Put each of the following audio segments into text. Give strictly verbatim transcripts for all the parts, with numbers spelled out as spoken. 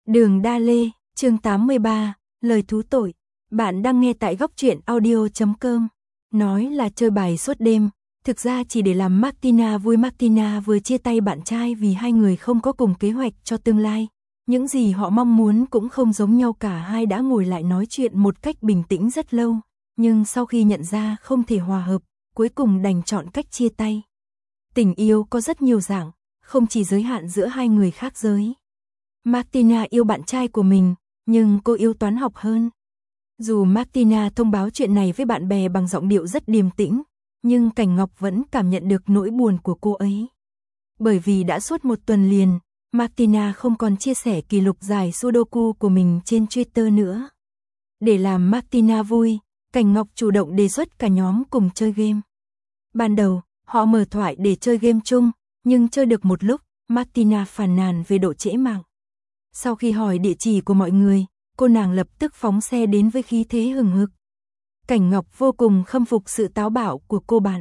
Đường Đa Lê, chương tám mươi ba, lời thú tội. Bạn đang nghe tại góc truyện audio chấm com. Nói là chơi bài suốt đêm, thực ra chỉ để làm Martina vui. Martina vừa chia tay bạn trai vì hai người không có cùng kế hoạch cho tương lai. Những gì họ mong muốn cũng không giống nhau, cả hai đã ngồi lại nói chuyện một cách bình tĩnh rất lâu, nhưng sau khi nhận ra không thể hòa hợp, cuối cùng đành chọn cách chia tay. Tình yêu có rất nhiều dạng, không chỉ giới hạn giữa hai người khác giới. Martina yêu bạn trai của mình, nhưng cô yêu toán học hơn. Dù Martina thông báo chuyện này với bạn bè bằng giọng điệu rất điềm tĩnh, nhưng Cảnh Ngọc vẫn cảm nhận được nỗi buồn của cô ấy. Bởi vì đã suốt một tuần liền, Martina không còn chia sẻ kỷ lục giải Sudoku của mình trên Twitter nữa. Để làm Martina vui, Cảnh Ngọc chủ động đề xuất cả nhóm cùng chơi game. Ban đầu, họ mở thoại để chơi game chung, nhưng chơi được một lúc, Martina phàn nàn về độ trễ mạng. Sau khi hỏi địa chỉ của mọi người, cô nàng lập tức phóng xe đến với khí thế hừng hực. Cảnh Ngọc vô cùng khâm phục sự táo bạo của cô bạn.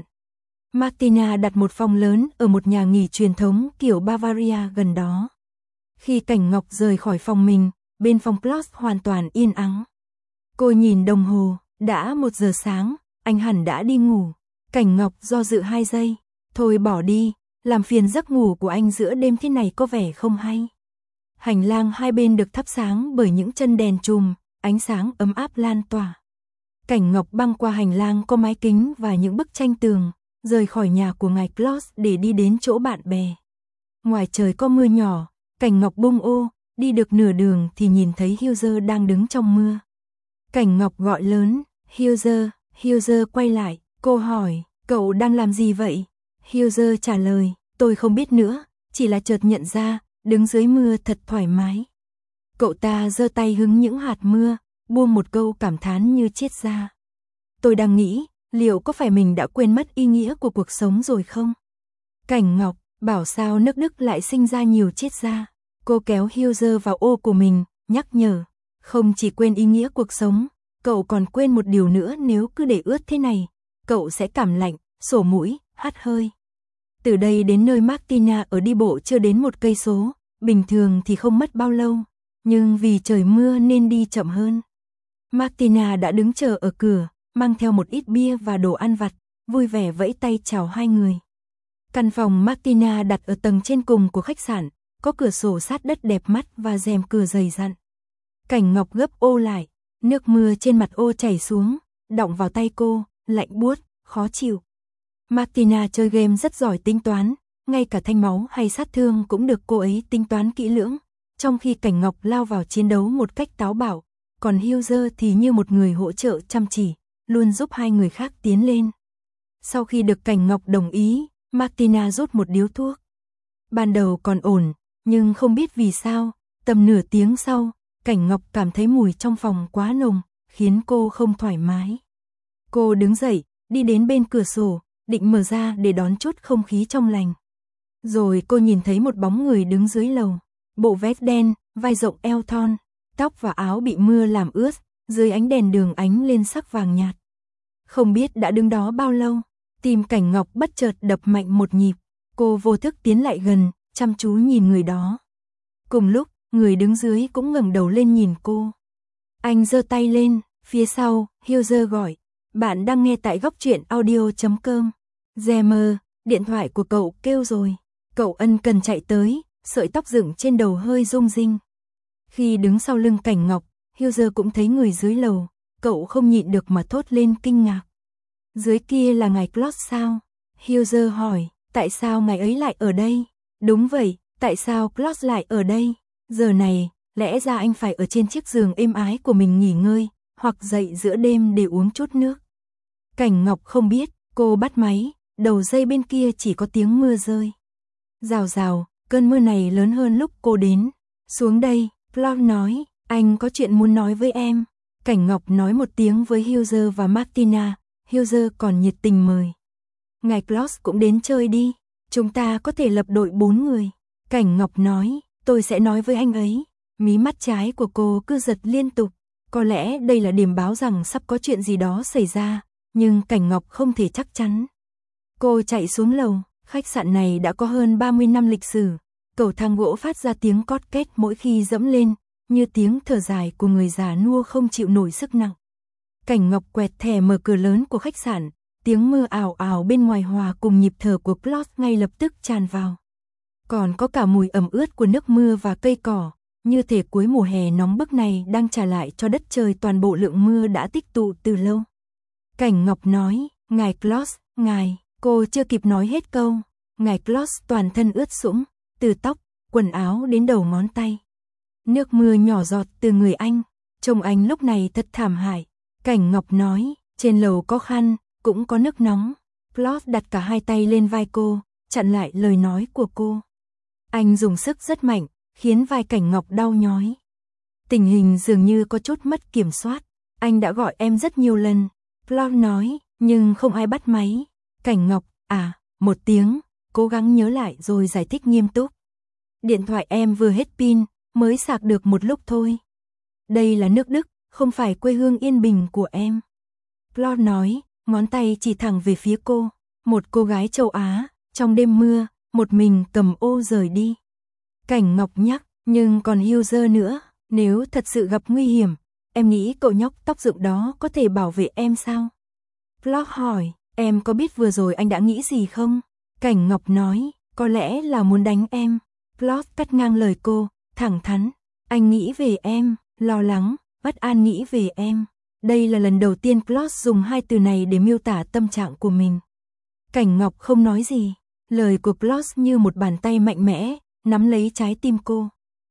Martina đặt một phòng lớn ở một nhà nghỉ truyền thống kiểu Bavaria gần đó. Khi Cảnh Ngọc rời khỏi phòng mình, bên phòng Klaus hoàn toàn yên ắng. Cô nhìn đồng hồ, đã một giờ sáng, anh hẳn đã đi ngủ. Cảnh Ngọc do dự hai giây, thôi bỏ đi, làm phiền giấc ngủ của anh giữa đêm thế này có vẻ không hay. Hành lang hai bên được thắp sáng bởi những chân đèn chùm, ánh sáng ấm áp lan tỏa. Cảnh Ngọc băng qua hành lang có mái kính và những bức tranh tường, rời khỏi nhà của ngài Klaus để đi đến chỗ bạn bè. Ngoài trời có mưa nhỏ, Cảnh Ngọc bung ô, đi được nửa đường thì nhìn thấy Hilger đang đứng trong mưa. Cảnh Ngọc gọi lớn, Hilger, Hilger quay lại, cô hỏi, cậu đang làm gì vậy? Hilger trả lời, tôi không biết nữa, chỉ là chợt nhận ra, đứng dưới mưa thật thoải mái. Cậu ta giơ tay hứng những hạt mưa, buông một câu cảm thán như triết gia. Tôi đang nghĩ, liệu có phải mình đã quên mất ý nghĩa của cuộc sống rồi không? Cảnh Ngọc, bảo sao nước Đức lại sinh ra nhiều triết gia. Cô kéo Hilger vào ô của mình, nhắc nhở. Không chỉ quên ý nghĩa cuộc sống, cậu còn quên một điều nữa, nếu cứ để ướt thế này, cậu sẽ cảm lạnh, sổ mũi, hắt hơi. Từ đây đến nơi Martina ở đi bộ chưa đến một cây số, bình thường thì không mất bao lâu, nhưng vì trời mưa nên đi chậm hơn. Martina đã đứng chờ ở cửa, mang theo một ít bia và đồ ăn vặt, vui vẻ vẫy tay chào hai người. Căn phòng Martina đặt ở tầng trên cùng của khách sạn, có cửa sổ sát đất đẹp mắt và rèm cửa dày dặn. Cảnh Ngọc gấp ô lại, nước mưa trên mặt ô chảy xuống, đọng vào tay cô, lạnh buốt, khó chịu. Martina chơi game rất giỏi tính toán, ngay cả thanh máu hay sát thương cũng được cô ấy tính toán kỹ lưỡng, trong khi Cảnh Ngọc lao vào chiến đấu một cách táo bạo, còn Hilger thì như một người hỗ trợ chăm chỉ, luôn giúp hai người khác tiến lên. Sau khi được Cảnh Ngọc đồng ý, Martina rút một điếu thuốc. Ban đầu còn ổn, nhưng không biết vì sao, tầm nửa tiếng sau, Cảnh Ngọc cảm thấy mùi trong phòng quá nồng, khiến cô không thoải mái. Cô đứng dậy, đi đến bên cửa sổ, định mở ra để đón chút không khí trong lành. Rồi cô nhìn thấy một bóng người đứng dưới lầu, bộ vest đen, vai rộng eo thon, tóc và áo bị mưa làm ướt, dưới ánh đèn đường ánh lên sắc vàng nhạt. Không biết đã đứng đó bao lâu, tim Cảnh Ngọc bất chợt đập mạnh một nhịp, cô vô thức tiến lại gần, chăm chú nhìn người đó. Cùng lúc, người đứng dưới cũng ngẩng đầu lên nhìn cô. Anh giơ tay lên, phía sau, Hilger gọi, bạn đang nghe tại góc truyện audio chấm com. Gemmer, điện thoại của cậu kêu rồi. Cậu ân cần chạy tới, sợi tóc dựng trên đầu hơi rung rinh. Khi đứng sau lưng Cảnh Ngọc, Hilger cũng thấy người dưới lầu, cậu không nhịn được mà thốt lên kinh ngạc. Dưới kia là ngài Klaus sao? Hilger hỏi, tại sao ngài ấy lại ở đây? Đúng vậy, tại sao Klaus lại ở đây? Giờ này, lẽ ra anh phải ở trên chiếc giường êm ái của mình nghỉ ngơi, hoặc dậy giữa đêm để uống chút nước. Cảnh Ngọc không biết, cô bắt máy, đầu dây bên kia chỉ có tiếng mưa rơi. Rào rào, cơn mưa này lớn hơn lúc cô đến. Xuống đây, Klaus nói, anh có chuyện muốn nói với em. Cảnh Ngọc nói một tiếng với Hilger và Martina, Hilger còn nhiệt tình mời. Ngài Klaus cũng đến chơi đi, chúng ta có thể lập đội bốn người. Cảnh Ngọc nói, tôi sẽ nói với anh ấy. Mí mắt trái của cô cứ giật liên tục, có lẽ đây là điểm báo rằng sắp có chuyện gì đó xảy ra, nhưng Cảnh Ngọc không thể chắc chắn. Cô chạy xuống lầu, khách sạn này đã có hơn ba mươi năm lịch sử, cầu thang gỗ phát ra tiếng cót két mỗi khi dẫm lên, như tiếng thở dài của người già nua không chịu nổi sức nặng. Cảnh Ngọc quẹt thẻ mở cửa lớn của khách sạn, tiếng mưa ào ào bên ngoài hòa cùng nhịp thở của Claude ngay lập tức tràn vào. Còn có cả mùi ẩm ướt của nước mưa và cây cỏ, như thể cuối mùa hè nóng bức này đang trả lại cho đất trời toàn bộ lượng mưa đã tích tụ từ lâu. Cảnh Ngọc nói, ngài Claude, ngài, cô chưa kịp nói hết câu. Ngài Claude toàn thân ướt sũng, từ tóc, quần áo đến đầu ngón tay. Nước mưa nhỏ giọt từ người anh, trông anh lúc này thật thảm hại. Cảnh Ngọc nói, trên lầu có khăn, cũng có nước nóng. Claude đặt cả hai tay lên vai cô, chặn lại lời nói của cô. Anh dùng sức rất mạnh, khiến vai Cảnh Ngọc đau nhói. Tình hình dường như có chút mất kiểm soát. Anh đã gọi em rất nhiều lần. Claude nói, nhưng không ai bắt máy. Cảnh Ngọc, à, một tiếng, cố gắng nhớ lại rồi giải thích nghiêm túc. Điện thoại em vừa hết pin, mới sạc được một lúc thôi. Đây là nước Đức, không phải quê hương yên bình của em. Claude nói, ngón tay chỉ thẳng về phía cô. Một cô gái châu Á, trong đêm mưa, một mình cầm ô rời đi. Cảnh Ngọc nhắc, nhưng còn Hughes nữa, nếu thật sự gặp nguy hiểm, em nghĩ cậu nhóc tóc dựng đó có thể bảo vệ em sao? Claude hỏi, em có biết vừa rồi anh đã nghĩ gì không? Cảnh Ngọc nói, có lẽ là muốn đánh em. Claude cắt ngang lời cô, thẳng thắn, anh nghĩ về em, lo lắng, bất an nghĩ về em. Đây là lần đầu tiên Claude dùng hai từ này để miêu tả tâm trạng của mình. Cảnh Ngọc không nói gì, lời của Claude như một bàn tay mạnh mẽ, nắm lấy trái tim cô.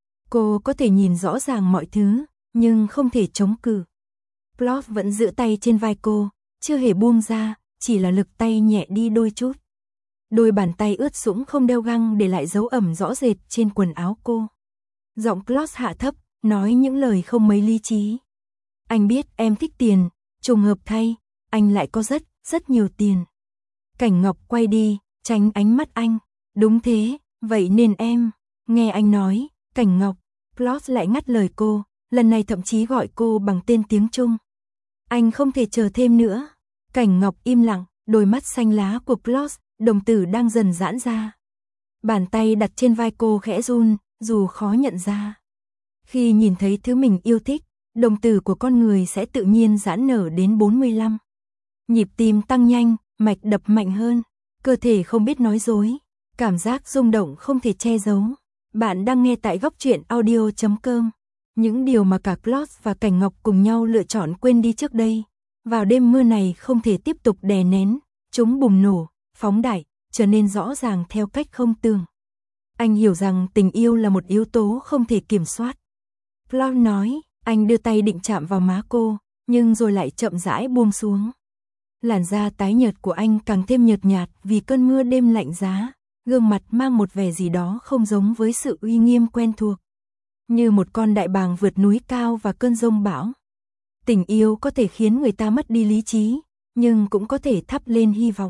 Cô có thể nhìn rõ ràng mọi thứ, nhưng không thể chống cự. Claude vẫn giữ tay trên vai cô, chưa hề buông ra, chỉ là lực tay nhẹ đi đôi chút. Đôi bàn tay ướt sũng không đeo găng để lại dấu ẩm rõ rệt trên quần áo cô. Giọng Claude hạ thấp, nói những lời không mấy lý trí. Anh biết em thích tiền, trùng hợp thay, anh lại có rất, rất nhiều tiền. Cảnh Ngọc quay đi, tránh ánh mắt anh. Đúng thế, vậy nên em, nghe anh nói, Cảnh Ngọc. Claude lại ngắt lời cô, lần này thậm chí gọi cô bằng tên tiếng Trung. Anh không thể chờ thêm nữa. Cảnh Ngọc im lặng, đôi mắt xanh lá của Claude, đồng tử đang dần giãn ra. Bàn tay đặt trên vai cô khẽ run, dù khó nhận ra. Khi nhìn thấy thứ mình yêu thích, đồng tử của con người sẽ tự nhiên giãn nở đến bốn mươi lăm. Nhịp tim tăng nhanh, mạch đập mạnh hơn, cơ thể không biết nói dối, cảm giác rung động không thể che giấu. Bạn đang nghe tại góc truyện audio chấm com. Những điều mà cả Claude và Cảnh Ngọc cùng nhau lựa chọn quên đi trước đây, vào đêm mưa này không thể tiếp tục đè nén, chúng bùng nổ, phóng đại, trở nên rõ ràng theo cách không tưởng. Anh hiểu rằng tình yêu là một yếu tố không thể kiểm soát. Claude nói, anh đưa tay định chạm vào má cô, nhưng rồi lại chậm rãi buông xuống. Làn da tái nhợt của anh càng thêm nhợt nhạt vì cơn mưa đêm lạnh giá, gương mặt mang một vẻ gì đó không giống với sự uy nghiêm quen thuộc. Như một con đại bàng vượt núi cao và cơn giông bão. Tình yêu có thể khiến người ta mất đi lý trí, nhưng cũng có thể thắp lên hy vọng.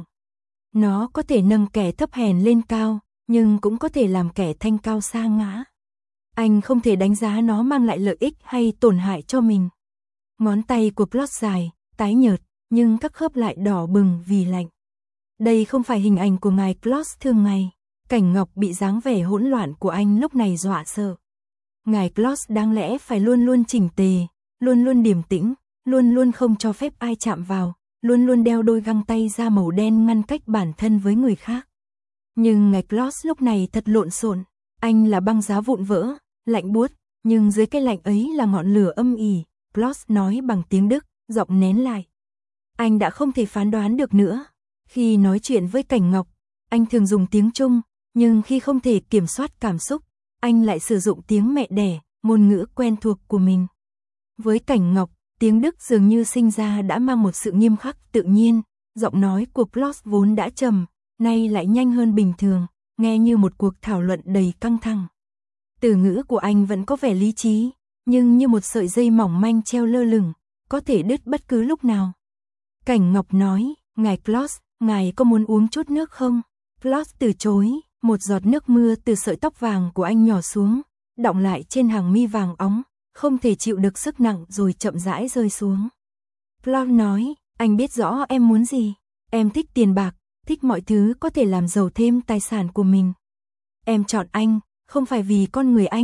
Nó có thể nâng kẻ thấp hèn lên cao, nhưng cũng có thể làm kẻ thanh cao sa ngã. Anh không thể đánh giá nó mang lại lợi ích hay tổn hại cho mình. Ngón tay của Claude dài, tái nhợt, nhưng các khớp lại đỏ bừng vì lạnh. Đây không phải hình ảnh của ngài Claude thường ngày. Cảnh Ngọc bị dáng vẻ hỗn loạn của anh lúc này dọa sợ. Ngài Claude đáng lẽ phải luôn luôn chỉnh tề, luôn luôn điềm tĩnh, luôn luôn không cho phép ai chạm vào, luôn luôn đeo đôi găng tay da màu đen ngăn cách bản thân với người khác. Nhưng ngài Claude lúc này thật lộn xộn, anh là băng giá vụn vỡ, lạnh buốt, nhưng dưới cái lạnh ấy là ngọn lửa âm ỉ. Claude nói bằng tiếng Đức, giọng nén lại. Anh đã không thể phán đoán được nữa. Khi nói chuyện với Cảnh Ngọc, anh thường dùng tiếng Trung, nhưng khi không thể kiểm soát cảm xúc, anh lại sử dụng tiếng mẹ đẻ, ngôn ngữ quen thuộc của mình. Với Cảnh Ngọc, tiếng Đức dường như sinh ra đã mang một sự nghiêm khắc tự nhiên, giọng nói của Claude vốn đã trầm, nay lại nhanh hơn bình thường, nghe như một cuộc thảo luận đầy căng thẳng. Từ ngữ của anh vẫn có vẻ lý trí, nhưng như một sợi dây mỏng manh treo lơ lửng, có thể đứt bất cứ lúc nào. Cảnh Ngọc nói, ngài Claude, ngài có muốn uống chút nước không? Claude từ chối, một giọt nước mưa từ sợi tóc vàng của anh nhỏ xuống, đọng lại trên hàng mi vàng óng, không thể chịu được sức nặng rồi chậm rãi rơi xuống. Claude nói, anh biết rõ em muốn gì, em thích tiền bạc, thích mọi thứ có thể làm giàu thêm tài sản của mình. Em chọn anh, không phải vì con người anh,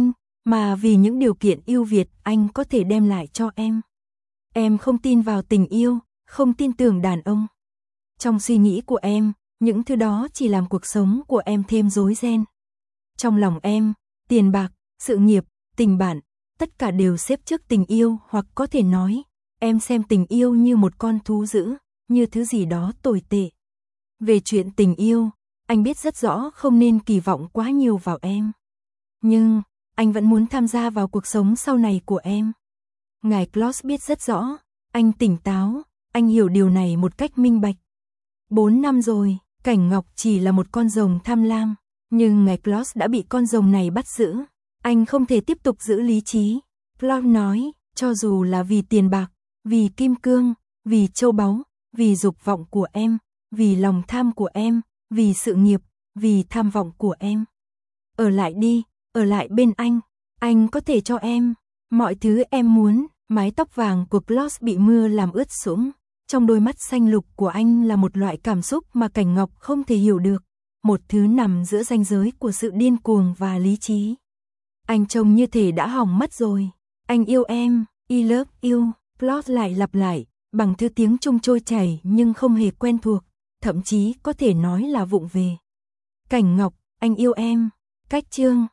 mà vì những điều kiện ưu việt anh có thể đem lại cho em. Em không tin vào tình yêu, không tin tưởng đàn ông. Trong suy nghĩ của em, những thứ đó chỉ làm cuộc sống của em thêm rối ren. Trong lòng em, tiền bạc, sự nghiệp, tình bạn, tất cả đều xếp trước tình yêu, hoặc có thể nói, em xem tình yêu như một con thú dữ, như thứ gì đó tồi tệ. Về chuyện tình yêu, anh biết rất rõ không nên kỳ vọng quá nhiều vào em. Nhưng, anh vẫn muốn tham gia vào cuộc sống sau này của em. Ngài Klaus biết rất rõ, anh tỉnh táo, anh hiểu điều này một cách minh bạch. Bốn năm rồi, Cảnh Ngọc chỉ là một con rồng tham lam, nhưng ngài Klaus đã bị con rồng này bắt giữ. Anh không thể tiếp tục giữ lý trí. Klaus nói, cho dù là vì tiền bạc, vì kim cương, vì châu báu, vì dục vọng của em, vì lòng tham của em, vì sự nghiệp, vì tham vọng của em. Ở lại đi, ở lại bên anh, anh có thể cho em mọi thứ em muốn. Mái tóc vàng của Klaus bị mưa làm ướt sũng. Trong đôi mắt xanh lục của anh là một loại cảm xúc mà Cảnh Ngọc không thể hiểu được, một thứ nằm giữa ranh giới của sự điên cuồng và lý trí. Anh trông như thể đã hỏng mất rồi. Anh yêu em, I love you, Klaus lại lặp lại, bằng thứ tiếng Trung trôi chảy nhưng không hề quen thuộc, thậm chí có thể nói là vụng về. Cảnh Ngọc, anh yêu em. Cách chương